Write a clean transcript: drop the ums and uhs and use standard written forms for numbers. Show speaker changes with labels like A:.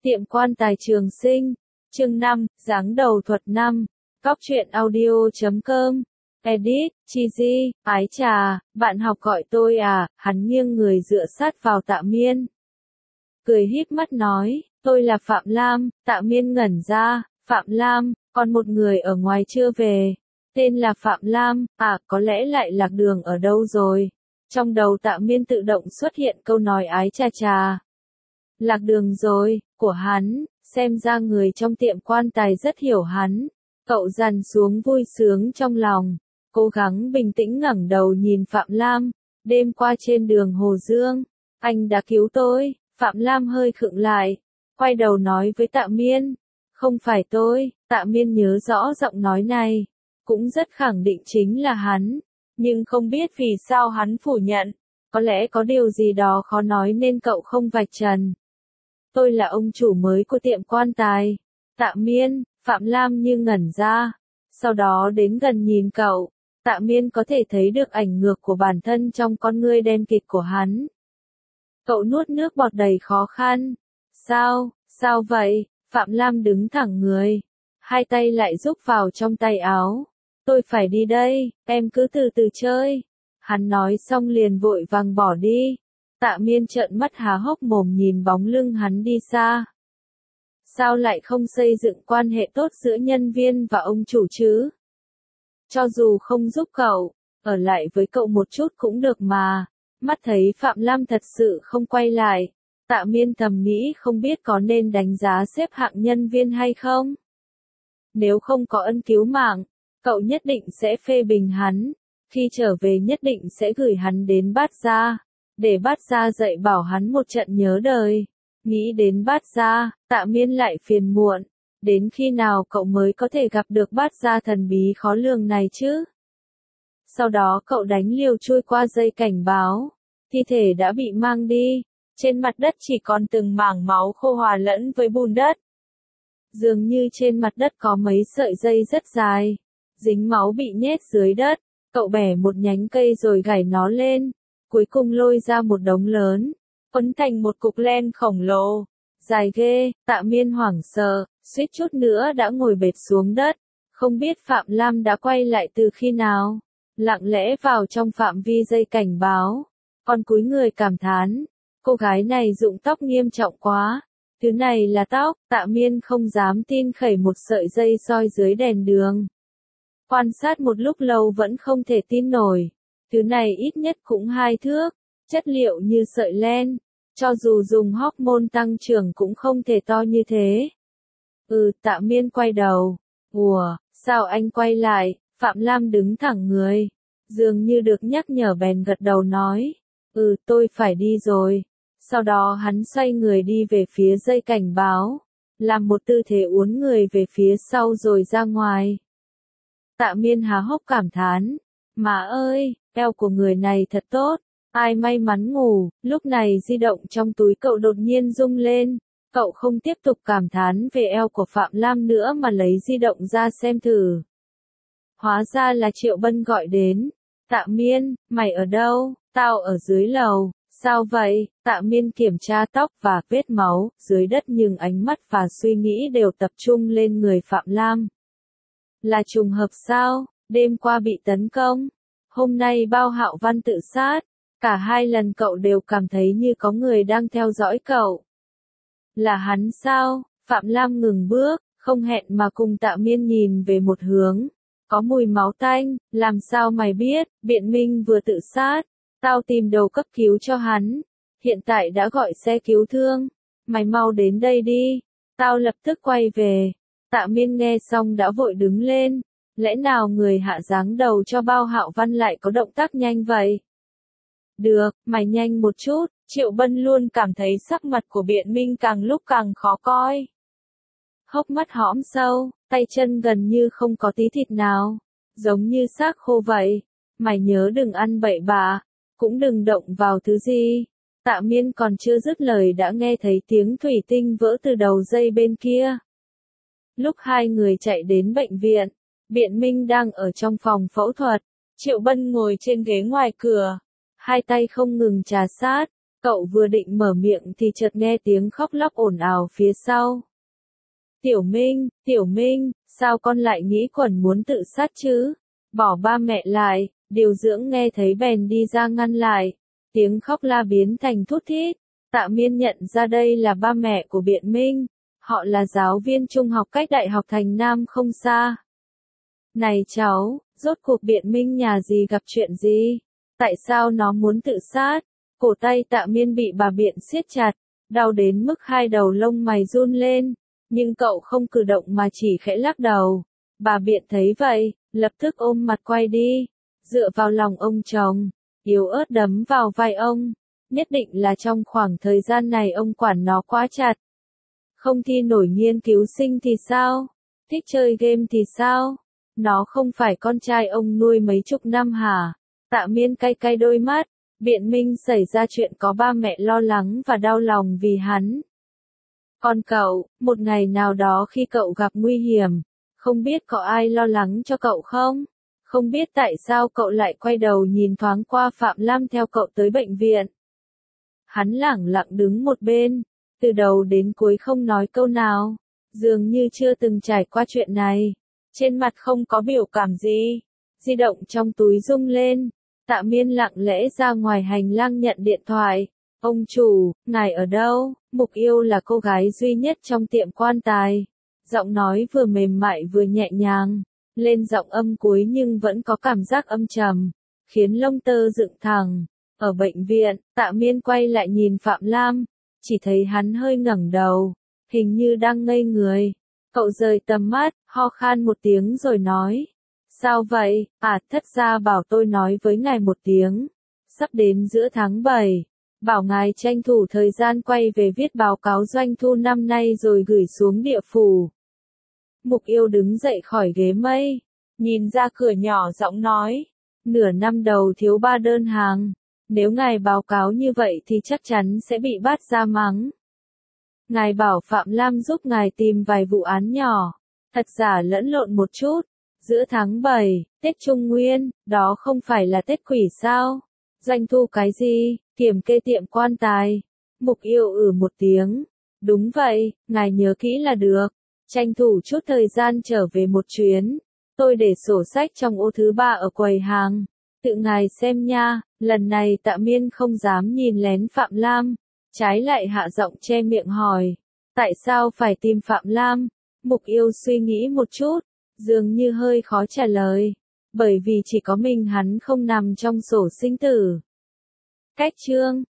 A: Tiệm quan tài Trường Sinh, chương 5, dáng đầu thuật 5, Cóc truyện audio.com, edit, Chizy, ái trà, bạn học gọi tôi à, hắn nghiêng người dựa sát vào Tạ Miên. Cười híp mắt nói, tôi là Phạm Lam. Tạ Miên ngẩn ra, Phạm Lam, còn một người ở ngoài chưa về, tên là Phạm Lam, à có lẽ lại lạc đường ở đâu rồi. Trong đầu Tạ Miên tự động xuất hiện câu nói ái trà trà. Lạc đường rồi, của hắn, xem ra người trong tiệm quan tài rất hiểu hắn. Cậu dằn xuống vui sướng trong lòng, cố gắng bình tĩnh ngẩng đầu nhìn Phạm Lam. Đêm qua trên đường Hồ Dương, anh đã cứu tôi. Phạm Lam hơi khựng lại, quay đầu nói với Tạ Miên, không phải tôi. Tạ Miên nhớ rõ giọng nói này, cũng rất khẳng định chính là hắn, nhưng không biết vì sao hắn phủ nhận, có lẽ có điều gì đó khó nói nên cậu không vạch trần. Tôi là ông chủ mới của tiệm quan tài. Tạ Miên, Phạm Lam như ngẩn ra, sau đó đến gần nhìn cậu. Tạ Miên có thể thấy được ảnh ngược của bản thân trong con ngươi đen kịt của hắn. Cậu nuốt nước bọt đầy khó khăn. Sao vậy? Phạm Lam đứng thẳng người, hai tay lại rúc vào trong tay áo. Tôi phải đi đây, em cứ từ từ chơi. Hắn nói xong liền vội vàng bỏ đi. Tạ Miên trợn mắt há hốc mồm nhìn bóng lưng hắn đi xa. Sao lại không xây dựng quan hệ tốt giữa nhân viên và ông chủ chứ? Cho dù không giúp cậu, ở lại với cậu một chút cũng được mà. Mắt thấy Phạm Lam thật sự không quay lại, Tạ Miên thầm nghĩ không biết có nên đánh giá xếp hạng nhân viên hay không. Nếu không có ân cứu mạng, cậu nhất định sẽ phê bình hắn. Khi trở về nhất định sẽ gửi hắn đến Bát Gia, để Bát Gia dạy bảo hắn một trận nhớ đời. Nghĩ đến Bát Gia, Tạ Miên lại phiền muộn. Đến khi nào cậu mới có thể gặp được Bát Gia thần bí khó lường này chứ? Sau đó cậu đánh liều chui qua dây cảnh báo. Thi thể đã bị mang đi. Trên mặt đất chỉ còn từng mảng máu khô hòa lẫn với bùn đất. Dường như trên mặt đất có mấy sợi dây rất dài, dính máu bị nhét dưới đất. Cậu bẻ một nhánh cây rồi gảy nó lên, cuối cùng lôi ra một đống lớn, quấn thành một cục len khổng lồ. Dài ghê. Tạ Miên hoảng sợ, suýt chút nữa đã ngồi bệt xuống đất. Không biết Phạm Lam đã quay lại từ khi nào. Lặng lẽ vào trong phạm vi dây cảnh báo, còn cúi người cảm thán, cô gái này rụng tóc nghiêm trọng quá. Thứ này là tóc. Tạ Miên không dám tin khẩy một sợi dây soi dưới đèn đường. Quan sát một lúc lâu vẫn không thể tin nổi. Thứ này ít nhất cũng 2 thước, chất liệu như sợi len, cho dù dùng hormone tăng trưởng cũng không thể to như thế. Tạ Miên quay đầu. Ủa, sao anh quay lại? Phạm Lam đứng thẳng người, dường như được nhắc nhở bèn gật đầu nói, tôi phải đi rồi. Sau đó hắn xoay người đi về phía dây cảnh báo, làm một tư thế uốn người về phía sau rồi ra ngoài. Tạ Miên há hốc cảm thán, má ơi, eo của người này thật tốt, ai may mắn ngủ. Lúc này di động trong túi cậu đột nhiên rung lên, cậu không tiếp tục cảm thán về eo của Phạm Lam nữa mà lấy di động ra xem thử. Hóa ra là Triệu Bân gọi đến. Tạ Miên, mày ở đâu? Tao ở dưới lầu. Sao vậy? Tạ Miên kiểm tra tóc và vết máu dưới đất nhưng ánh mắt và suy nghĩ đều tập trung lên người Phạm Lam. Là trùng hợp sao? Đêm qua bị tấn công, hôm nay Bao Hạo Văn tự sát. Cả hai lần cậu đều cảm thấy như có người đang theo dõi cậu. Là hắn sao? Phạm Lam ngừng bước, không hẹn mà cùng Tạ Miên nhìn về một hướng. Có mùi máu tanh. Làm sao mày biết? Biện Minh vừa tự sát. Tao tìm đầu cấp cứu cho hắn. Hiện tại đã gọi xe cứu thương. Mày mau đến đây đi. Tao lập tức quay về. Tạ Miên nghe xong đã vội đứng lên. Lẽ nào người hạ giáng đầu cho Bao Hạo Văn lại có động tác nhanh vậy? Được, mày nhanh một chút. Triệu Bân luôn cảm thấy sắc mặt của Biện Minh càng lúc càng khó coi. Hốc mắt hõm sâu, tay chân gần như không có tí thịt nào, giống như xác khô vậy. Mày nhớ đừng ăn bậy bạ, cũng đừng động vào thứ gì. Tạ Miên còn chưa dứt lời đã nghe thấy tiếng thủy tinh vỡ từ đầu dây bên kia. Lúc hai người chạy đến bệnh viện, Biện Minh đang ở trong phòng phẫu thuật. Triệu Bân ngồi trên ghế ngoài cửa, hai tay không ngừng trà sát, Cậu vừa định mở miệng thì chợt nghe tiếng khóc lóc ồn ào phía sau. Tiểu Minh, sao con lại nghĩ quẩn muốn tự sát chứ? Bỏ ba mẹ lại, điều dưỡng nghe thấy bèn đi ra ngăn lại. Tiếng khóc la biến thành thút thít. Tạ Miên nhận ra đây là ba mẹ của Biện Minh. Họ là giáo viên trung học cách Đại học Thành Nam không xa. Này cháu, rốt cuộc Biện Minh nhà gì gặp chuyện gì? Tại sao nó muốn tự sát? Cổ tay Tạ Miên bị bà Biện siết chặt, đau đến mức hai đầu lông mày run lên. Nhưng cậu không cử động mà chỉ khẽ lắc đầu. Bà Biện thấy vậy, lập tức ôm mặt quay đi, dựa vào lòng ông chồng, yếu ớt đấm vào vai ông. Nhất định là trong khoảng thời gian này ông quản nó quá chặt. Không thi nổi nghiên cứu sinh thì sao? Thích chơi game thì sao? Nó không phải con trai ông nuôi mấy chục năm hả? Tạ Miên cay cay đôi mắt. Biện Minh xảy ra chuyện có ba mẹ lo lắng và đau lòng vì hắn. Còn cậu, một ngày nào đó khi cậu gặp nguy hiểm, không biết có ai lo lắng cho cậu không? Không biết tại sao cậu lại quay đầu nhìn thoáng qua Phạm Lam theo cậu tới bệnh viện. Hắn lẳng lặng đứng một bên, từ đầu đến cuối không nói câu nào, dường như chưa từng trải qua chuyện này. Trên mặt không có biểu cảm gì. Di động trong túi rung lên. Tạ Miên lặng lẽ ra ngoài hành lang nhận điện thoại. Ông chủ, ngài ở đâu? Mục Yêu là cô gái duy nhất trong tiệm quan tài. Giọng nói vừa mềm mại vừa nhẹ nhàng, lên giọng âm cuối nhưng vẫn có cảm giác âm trầm, khiến lông tơ dựng thẳng. Ở bệnh viện, Tạ Miên quay lại nhìn Phạm Lam, chỉ thấy hắn hơi ngẩng đầu, hình như đang ngây người. Cậu rời tầm mắt, ho khan một tiếng rồi nói. Sao vậy? Thất gia bảo tôi nói với ngài một tiếng. Sắp đến giữa tháng 7, bảo ngài tranh thủ thời gian quay về viết báo cáo doanh thu năm nay rồi gửi xuống địa phủ. Mục Yêu đứng dậy khỏi ghế mây, nhìn ra cửa nhỏ giọng nói. Nửa năm đầu thiếu 3 đơn hàng. Nếu ngài báo cáo như vậy thì chắc chắn sẽ bị bắt ra mắng. Ngài bảo Phạm Lam giúp ngài tìm vài vụ án nhỏ, thật giả lẫn lộn một chút. Giữa tháng 7, Tết Trung Nguyên, đó không phải là Tết quỷ sao? Doanh thu cái gì? Kiểm kê tiệm quan tài. Mục Yêu một tiếng. Đúng vậy, ngài nhớ kỹ là được. Tranh thủ chút thời gian trở về một chuyến. Tôi để sổ sách trong ô thứ 3 ở quầy hàng. Tự ngài xem nha. Lần này Tạ Miên không dám nhìn lén Phạm Lam, trái lại hạ giọng che miệng hỏi. Tại sao phải tìm Phạm Lam? Mục Yêu suy nghĩ một chút, dường như hơi khó trả lời. Bởi vì chỉ có mình hắn không nằm trong sổ sinh tử. Cách chương